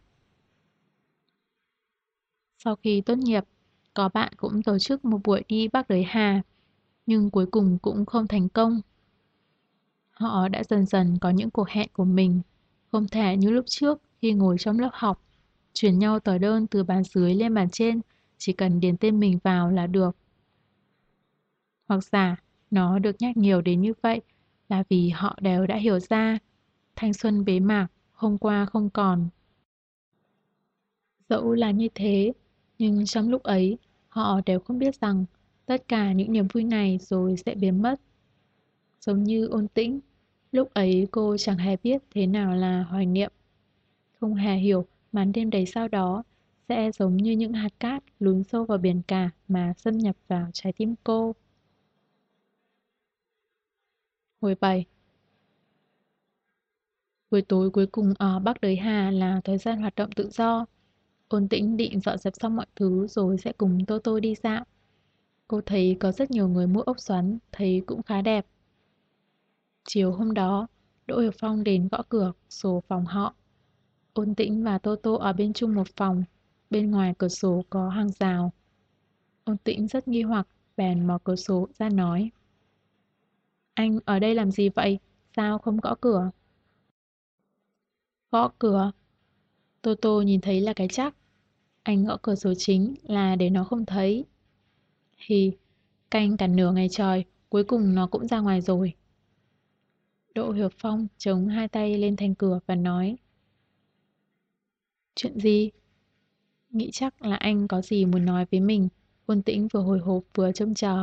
Sau khi tốt nghiệp, có bạn cũng tổ chức một buổi đi Bắc Đới Hà, nhưng cuối cùng cũng không thành công. Họ đã dần dần có những cuộc hẹn của mình, không thể như lúc trước khi ngồi trong lớp học, chuyển nhau tờ đơn từ bàn dưới lên bàn trên, chỉ cần điền tên mình vào là được. Hoặc giả, nó được nhắc nhiều đến như vậy là vì họ đều đã hiểu ra, thanh xuân bế mạc, hôm qua không còn. Dẫu là như thế, nhưng trong lúc ấy, họ đều không biết rằng tất cả những niềm vui này rồi sẽ biến mất. Giống như Ôn Tĩnh, lúc ấy cô chẳng hề biết thế nào là hoài niệm, không hề hiểu màn đêm đầy sao đó sẽ giống như những hạt cát lún sâu vào biển cả mà xâm nhập vào trái tim cô. Hồi 7, buổi tối cuối cùng ở Bắc Đới Hà là thời gian hoạt động tự do. Ôn Tĩnh định dọn dẹp xong mọi thứ rồi sẽ cùng Tô Tô đi dạo. Cô thấy có rất nhiều người mua ốc xoắn, thấy cũng khá đẹp. Chiều hôm đó, Đỗ Hiểu Phong đến gõ cửa sổ phòng họ. Ôn Tĩnh và Tô Tô ở bên chung một phòng, bên ngoài cửa sổ có hàng rào. Ôn Tĩnh rất nghi hoặc, bèn mở cửa sổ ra nói. Anh ở đây làm gì vậy? Sao không gõ cửa? Gõ cửa? Tô Tô nhìn thấy là cái chắc. Anh gõ cửa sổ chính là để nó không thấy. Hì, canh cả nửa ngày trời, cuối cùng nó cũng ra ngoài rồi. Đỗ Hiểu Phong chống hai tay lên thành cửa và nói. Chuyện gì? Nghĩ chắc là anh có gì muốn nói với mình. Ôn Tĩnh vừa hồi hộp vừa trông chờ.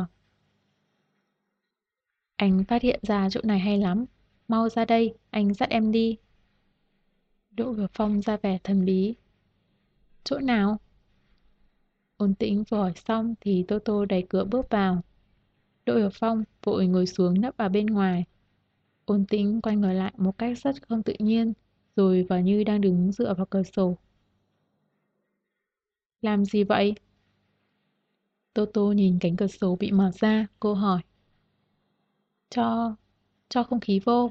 Anh phát hiện ra chỗ này hay lắm. Mau ra đây, anh dắt em đi. Đỗ Hiểu Phong ra vẻ thần bí. Chỗ nào? Ôn Tĩnh vừa hỏi xong thì Tô Tô đẩy cửa bước vào. Đỗ Hiểu Phong vội ngồi xuống nấp ở bên ngoài. Ôn Tĩnh quay người lại một cách rất không tự nhiên, rồi vào như đang đứng dựa vào cửa sổ. Làm gì vậy? Tô Tô nhìn cánh cửa sổ bị mở ra, cô hỏi. Cho, cho không khí vô.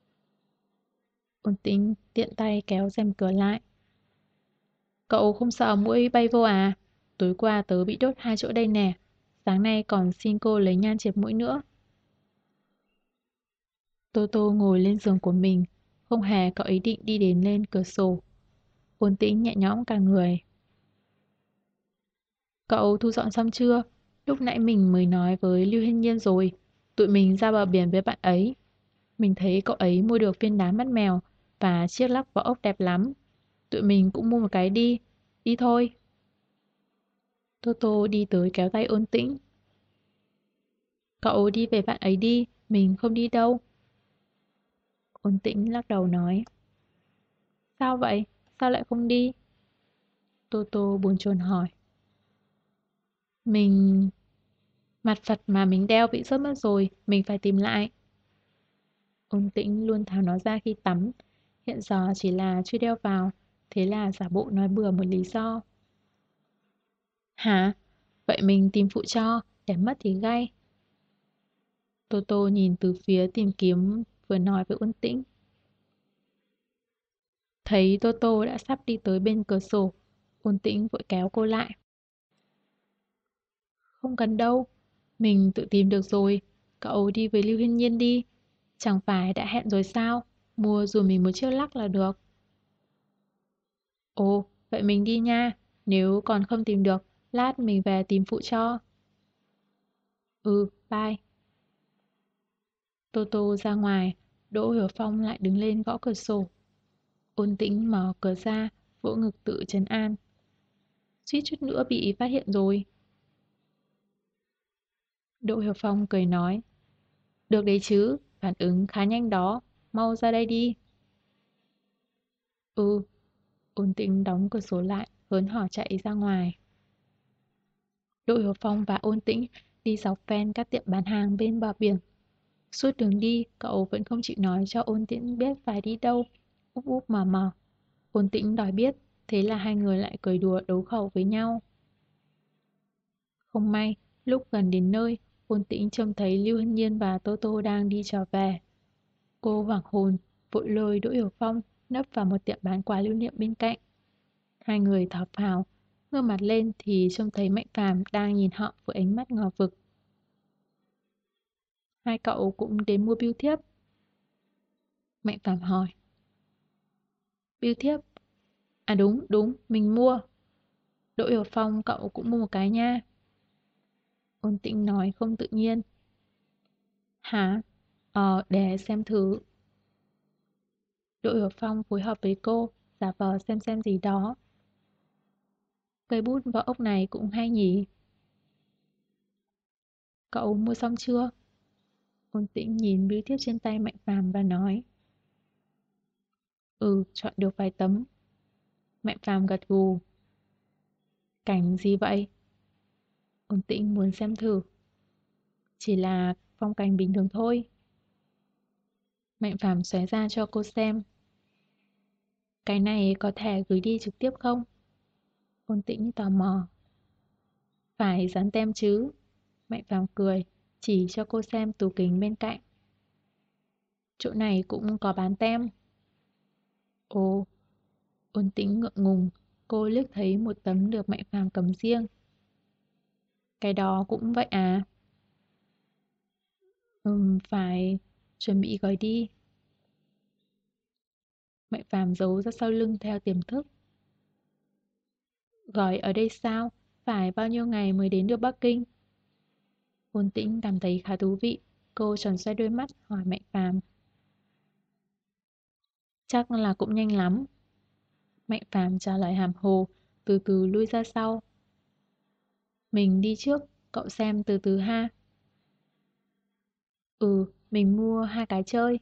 Ôn Tĩnh tiện tay kéo rèm cửa lại. Cậu không sợ muỗi bay vô à? Tối qua tớ bị đốt hai chỗ đây nè. Sáng nay còn xin cô lấy nhan chẹp mũi nữa. Tô Tô ngồi lên giường của mình, không hề có ý định đi đến lên cửa sổ. Ôn Tĩnh nhẹ nhõm cả người. Cậu thu dọn xong chưa? Lúc nãy mình mới nói với Lưu Hiên Nhiên rồi. Tụi mình ra bờ biển với bạn ấy. Mình thấy cậu ấy mua được viên đá mắt mèo và chiếc lắc vỏ ốc đẹp lắm. Tụi mình cũng mua một cái đi. Đi thôi. Tô Tô đi tới kéo tay Ôn Tĩnh. Cậu đi về bạn ấy đi, mình không đi đâu. Ôn Tĩnh lắc đầu nói. Sao vậy? Sao lại không đi? Tô Tô buồn chồn hỏi. Mình... Mặt Phật mà mình đeo bị rớt mất rồi, mình phải tìm lại. Ôn Tĩnh luôn tháo nó ra khi tắm. Hiện giờ chỉ là chưa đeo vào, thế là giả bộ nói bừa một lý do. Hả? Vậy mình tìm phụ cho, để mất thì gay. Toto nhìn từ phía tìm kiếm vừa nói với Uốn Tĩnh. Thấy Toto đã sắp đi tới bên cửa sổ, Uốn Tĩnh vội kéo cô lại. Không cần đâu, mình tự tìm được rồi. Cậu đi với Lưu Hiên Nhiên đi. Chẳng phải đã hẹn rồi sao? Mua dùm mình một chiếc lắc là được. Ồ, vậy mình đi nha. Nếu còn không tìm được, lát mình về tìm phụ cho. Ừ, bye. Toto ra ngoài, Đỗ Hiểu Phong lại đứng lên gõ cửa sổ. Ôn Tĩnh mở cửa ra, vỗ ngực tự trấn an. Suýt chút nữa bị phát hiện rồi. Đỗ Hiểu Phong cười nói. Được đấy chứ, phản ứng khá nhanh đó. Mau ra đây đi. Ừ, Ôn Tĩnh đóng cửa sổ lại, hớn hở chạy ra ngoài. Đỗ Hiểu Phong và Ôn Tĩnh đi dọc ven các tiệm bán hàng bên bờ biển. Suốt đường đi, cậu vẫn không chịu nói cho Ôn Tĩnh biết phải đi đâu. Úp úp mở mở. Ôn Tĩnh đòi biết, thế là hai người lại cười đùa đấu khẩu với nhau. Không may, lúc gần đến nơi, Ôn Tĩnh trông thấy Lưu Hân Nhiên và Tô Tô đang đi trở về. Cô hoảng hồn, vội lôi Đỗ Hiểu Phong nấp vào một tiệm bán quà lưu niệm bên cạnh. Hai người thở phào, ngước mặt lên thì trông thấy Mạnh Phàm đang nhìn họ với ánh mắt ngờ vực. Hai cậu cũng đến mua bưu thiếp. Mạnh Phàm hỏi. Bưu thiếp? À đúng, đúng, mình mua. Đỗ Hiểu Phong cậu cũng mua một cái nha. Ôn Tĩnh nói không tự nhiên. Hả? Để xem thử. Đỗ Hiểu Phong phối hợp với cô, giả vờ xem gì đó. Cây bút vỏ ốc này cũng hay nhỉ. Cậu mua xong chưa? Ôn Tĩnh nhìn bưu thiếp trên tay Mạnh Phàm và nói. Ừ, chọn được vài tấm. Mạnh Phàm gật gù. Cảnh gì vậy? Ôn Tĩnh muốn xem thử. Chỉ là phong cảnh bình thường thôi. Mạnh Phàm xóe ra cho cô xem. Cái này có thể gửi đi trực tiếp không? Ôn Tĩnh tò mò. Phải dán tem chứ. Mạnh Phàm cười, chỉ cho cô xem tủ kính bên cạnh. Chỗ này cũng có bán tem. Ồ, Ôn Tĩnh ngượng ngùng, cô liếc thấy một tấm được Mạnh Phàm cầm riêng. Cái đó cũng vậy à? Phải chuẩn bị gói đi. Mạnh Phàm giấu ra sau lưng theo tiềm thức. Gói ở đây sao? Phải bao nhiêu ngày mới đến được Bắc Kinh? Ôn Tĩnh cảm thấy khá thú vị. Cô tròn xoay đôi mắt hỏi Mạnh Phàm. Chắc là cũng nhanh lắm. Mạnh Phàm trả lời hàm hồ, từ từ lui ra sau. Mình đi trước, cậu xem từ từ ha. Ừ, mình mua hai cái chơi.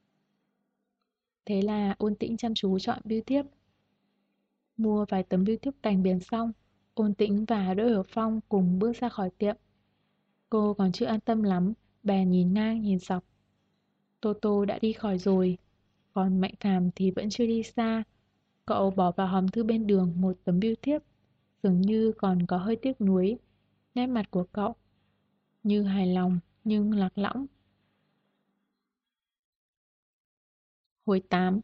Thế là Ôn Tĩnh chăm chú chọn bưu thiếp. Mua vài tấm bưu thiếp cảnh biển xong, Ôn Tĩnh và Đỗ Hiểu Phong cùng bước ra khỏi tiệm. Cô còn chưa an tâm lắm, bèn nhìn ngang nhìn dọc. Tô Tô đã đi khỏi rồi, còn Mạnh Phàm thì vẫn chưa đi xa. Cậu bỏ vào hòm thư bên đường một tấm bưu thiếp, dường như còn có hơi tiếc nuối. Nét mặt của cậu như hài lòng nhưng lạc lõng. Hồi 8.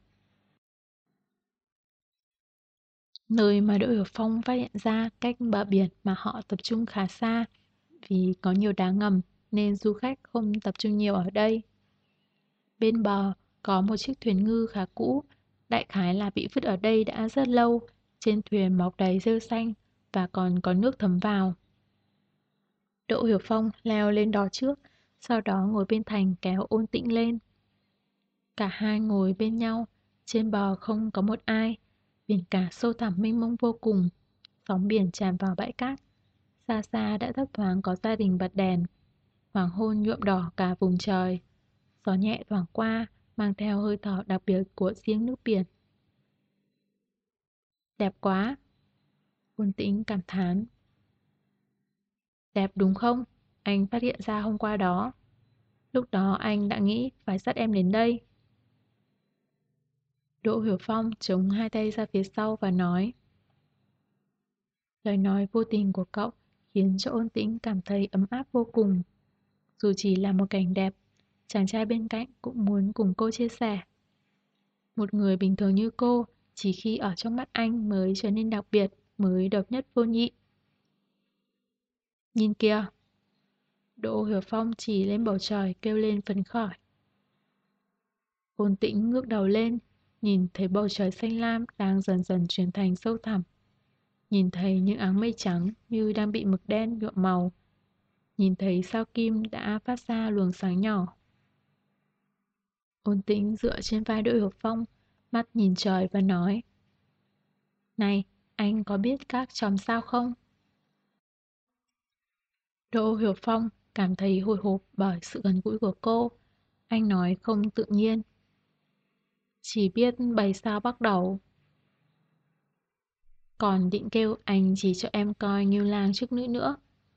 Nơi mà Đỗ Hiểu Phong phát hiện ra cách bờ biển mà họ tập trung khá xa. Vì có nhiều đá ngầm nên du khách không tập trung nhiều ở đây. Bên bờ có một chiếc thuyền ngư khá cũ, đại khái là bị vứt ở đây đã rất lâu. Trên thuyền mọc đầy rêu xanh và còn có nước thấm vào. Đỗ Hiểu Phong leo lên đó trước, sau đó ngồi bên thành kéo Ôn Tĩnh lên. Cả hai ngồi bên nhau, trên bờ không có một ai, biển cả sâu thẳm mênh mông vô cùng, sóng biển tràn vào bãi cát. Xa xa đã thấp thoáng có gia đình bật đèn, hoàng hôn nhuộm đỏ cả vùng trời. Gió nhẹ thoảng qua, mang theo hơi thở đặc biệt của riêng nước biển. Đẹp quá, Ôn Tĩnh cảm thán. Đẹp đúng không? Anh phát hiện ra hôm qua đó. Lúc đó anh đã nghĩ phải dắt em đến đây. Đỗ Hiểu Phong chống hai tay ra phía sau và nói. Lời nói vô tình của cậu khiến cho Ôn Tĩnh cảm thấy ấm áp vô cùng. Dù chỉ là một cảnh đẹp, chàng trai bên cạnh cũng muốn cùng cô chia sẻ. Một người bình thường như cô, chỉ khi ở trong mắt anh mới trở nên đặc biệt, mới độc nhất vô nhị. Nhìn kìa! Đỗ Hiểu Phong chỉ lên bầu trời kêu lên phấn khởi. Ôn Tĩnh ngước đầu lên, nhìn thấy bầu trời xanh lam đang dần dần chuyển thành sâu thẳm. Nhìn thấy những áng mây trắng như đang bị mực đen nhuộm màu. Nhìn thấy sao kim đã phát ra luồng sáng nhỏ. Ôn Tĩnh dựa trên vai Đỗ Hiểu Phong, mắt nhìn trời và nói: Này, anh có biết các chòm sao không? Đỗ Hiểu Phong cảm thấy hồi hộp bởi sự gần gũi của cô. Anh nói không tự nhiên. Chỉ biết 7 sao bắt đầu. Còn định kêu anh chỉ cho em coi Ngưu Lang trước nữ nữa.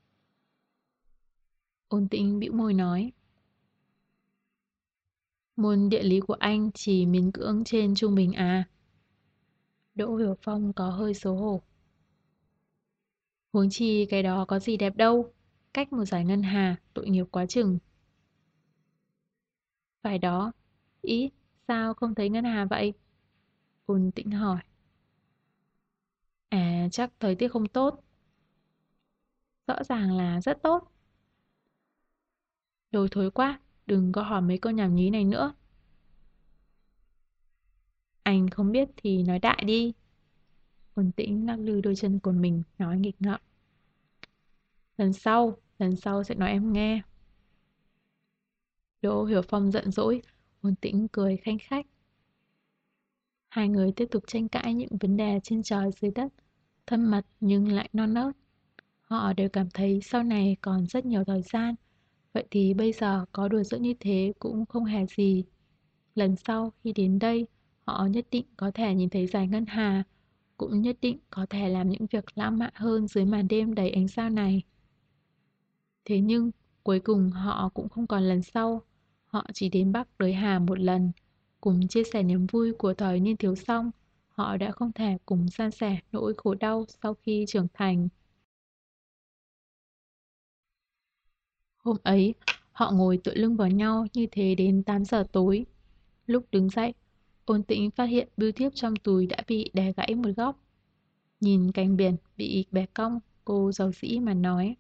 Ôn Tĩnh bĩu môi nói. Môn địa lý của anh chỉ miễn cưỡng trên trung bình à? Đỗ Hiểu Phong có hơi xấu hổ. Huống chi cái đó có gì đẹp đâu. Cách một giải ngân hà, tội nghiệp quá chừng. Phải đó. Ý, sao không thấy ngân hà vậy? Ôn Tĩnh hỏi. À, chắc thời tiết không tốt. Rõ ràng là rất tốt. Đồ thối quá, đừng có hỏi mấy câu nhảm nhí này nữa. Anh không biết thì nói đại đi. Ôn Tĩnh lắc lư đôi chân của mình, nói nghịch ngợm. Lần sau sẽ nói em nghe. Đỗ Hiểu Phong giận dỗi, Ôn Tĩnh cười khanh khách. Hai người tiếp tục tranh cãi những vấn đề trên trời dưới đất, thân mật nhưng lại non nớt. Họ đều cảm thấy sau này còn rất nhiều thời gian, vậy thì bây giờ có đùa giỡn như thế cũng không hề gì. Lần sau khi đến đây, họ nhất định có thể nhìn thấy dải ngân hà, cũng nhất định có thể làm những việc lãng mạn hơn dưới màn đêm đầy ánh sao này. Thế nhưng, cuối cùng họ cũng không còn lần sau. Họ chỉ đến Bắc Đới Hà một lần, cùng chia sẻ niềm vui của thời niên thiếu xong. Họ đã không thể cùng san sẻ nỗi khổ đau sau khi trưởng thành. Hôm ấy, họ ngồi tựa lưng vào nhau như thế đến 8 giờ tối. Lúc đứng dậy, Ôn Tĩnh phát hiện bưu thiếp trong túi đã bị đè gãy một góc. Nhìn cành biển bị bẻ cong, cô giàu dĩ mà nói.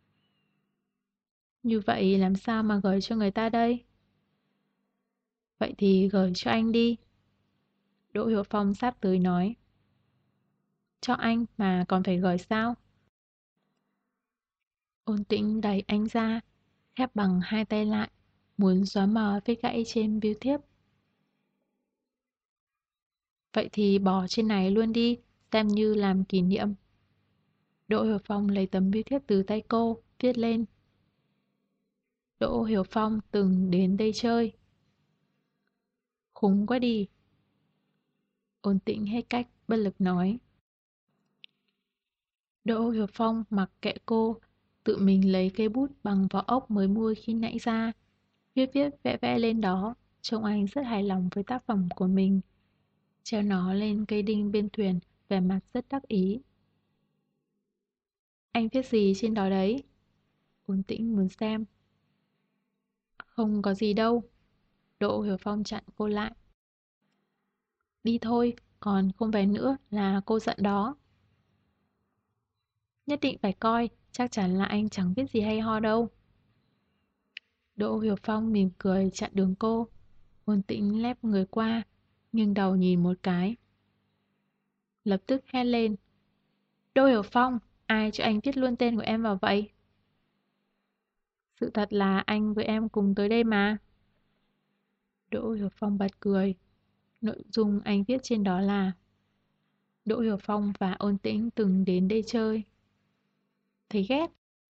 Như vậy làm sao mà gửi cho người ta đây? Vậy thì gửi cho anh đi. Đỗ Hiểu Phong sắp tới nói. Cho anh mà còn phải gửi sao? Ôn Tĩnh đẩy anh ra, khép bằng hai tay lại, muốn xóa mờ vết gãy trên bưu thiếp. Vậy thì bỏ trên này luôn đi, xem như làm kỷ niệm. Đỗ Hiểu Phong lấy tấm bưu thiếp từ tay cô, viết lên. Đỗ Hiểu Phong từng đến đây chơi. Khủng quá đi. Ôn Tĩnh hết cách, bất lực nói. Đỗ Hiểu Phong mặc kệ cô, tự mình lấy cây bút bằng vỏ ốc mới mua khi nãy ra, viết vẽ vẽ lên đó, trông anh rất hài lòng với tác phẩm của mình. Treo nó lên cây đinh bên thuyền, vẻ mặt rất đắc ý. Anh viết gì trên đó đấy? Ôn Tĩnh muốn xem. Không có gì đâu. Đỗ Hiểu Phong chặn cô lại. Đi thôi, còn không về nữa là cô giận đó. Nhất định phải coi, chắc chắn là anh chẳng biết gì hay ho đâu. Đỗ Hiểu Phong mỉm cười chặn đường cô. Ôn Tĩnh lép người qua, nghiêng đầu nhìn một cái. Lập tức hét lên. Đỗ Hiểu Phong, ai cho anh viết luôn tên của em vào vậy? Sự thật là anh với em cùng tới đây mà. Đỗ Hiểu Phong bật cười. Nội dung anh viết trên đó là Đỗ Hiểu Phong và Ôn Tĩnh từng đến đây chơi. Thấy ghét.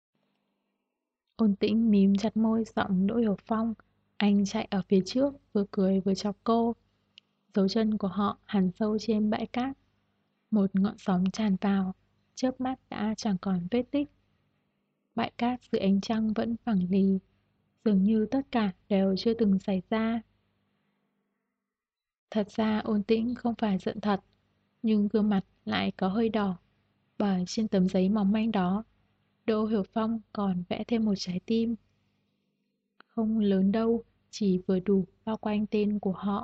Ôn Tĩnh mím chặt môi giọng Đỗ Hiểu Phong. Anh chạy ở phía trước, vừa cười vừa chọc cô. Dấu chân của họ hằn sâu trên bãi cát. Một ngọn sóng tràn vào, chớp mắt đã chẳng còn vết tích. Bãi cát dưới ánh trăng vẫn phẳng lì, dường như tất cả đều chưa từng xảy ra. Thật ra Ôn Tĩnh không phải giận thật, nhưng gương mặt lại có hơi đỏ, Bởi trên tấm giấy mỏng manh đó, Đỗ Hiểu Phong còn vẽ thêm một trái tim. Không lớn đâu, chỉ vừa đủ bao quanh tên của họ.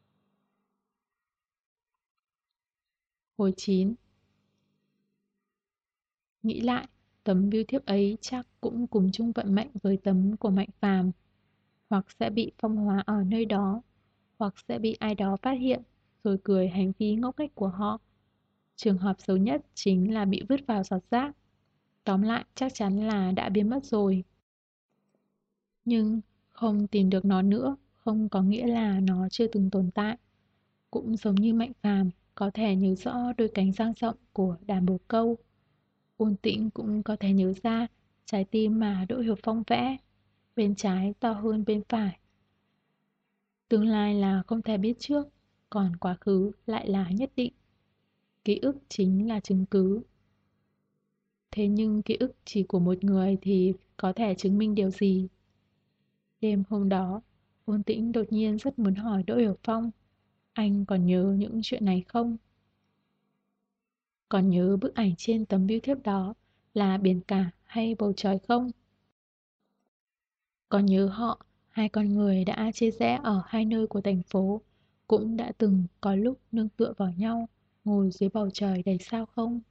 Hồi 9. Nghĩ lại, tấm bưu thiếp ấy chắc cũng cùng chung vận mệnh với tấm của Mạnh Phàm, hoặc sẽ bị phong hóa ở nơi đó, hoặc sẽ bị ai đó phát hiện rồi cười hành vi ngốc nghếch của họ. Trường hợp xấu nhất chính là bị vứt vào giọt rác. Tóm lại chắc chắn là đã biến mất rồi. Nhưng không tìm được nó nữa không có nghĩa là nó chưa từng tồn tại. Cũng giống như Mạnh Phàm có thể nhớ rõ đôi cánh dang rộng của đàn bồ câu. Ôn Tĩnh cũng có thể nhớ ra trái tim mà Đỗ Hiểu Phong vẽ, bên trái to hơn bên phải. Tương lai là không thể biết trước, còn quá khứ lại là nhất định. Ký ức chính là chứng cứ. Thế nhưng ký ức chỉ của một người thì có thể chứng minh điều gì? Đêm hôm đó, Ôn Tĩnh đột nhiên rất muốn hỏi Đỗ Hiểu Phong, anh còn nhớ những chuyện này không? Còn nhớ bức ảnh trên tấm bưu thiếp đó là biển cả hay bầu trời không? Còn nhớ họ, hai con người đã chia rẽ ở hai nơi của thành phố, cũng đã từng có lúc nương tựa vào nhau, ngồi dưới bầu trời đầy sao không?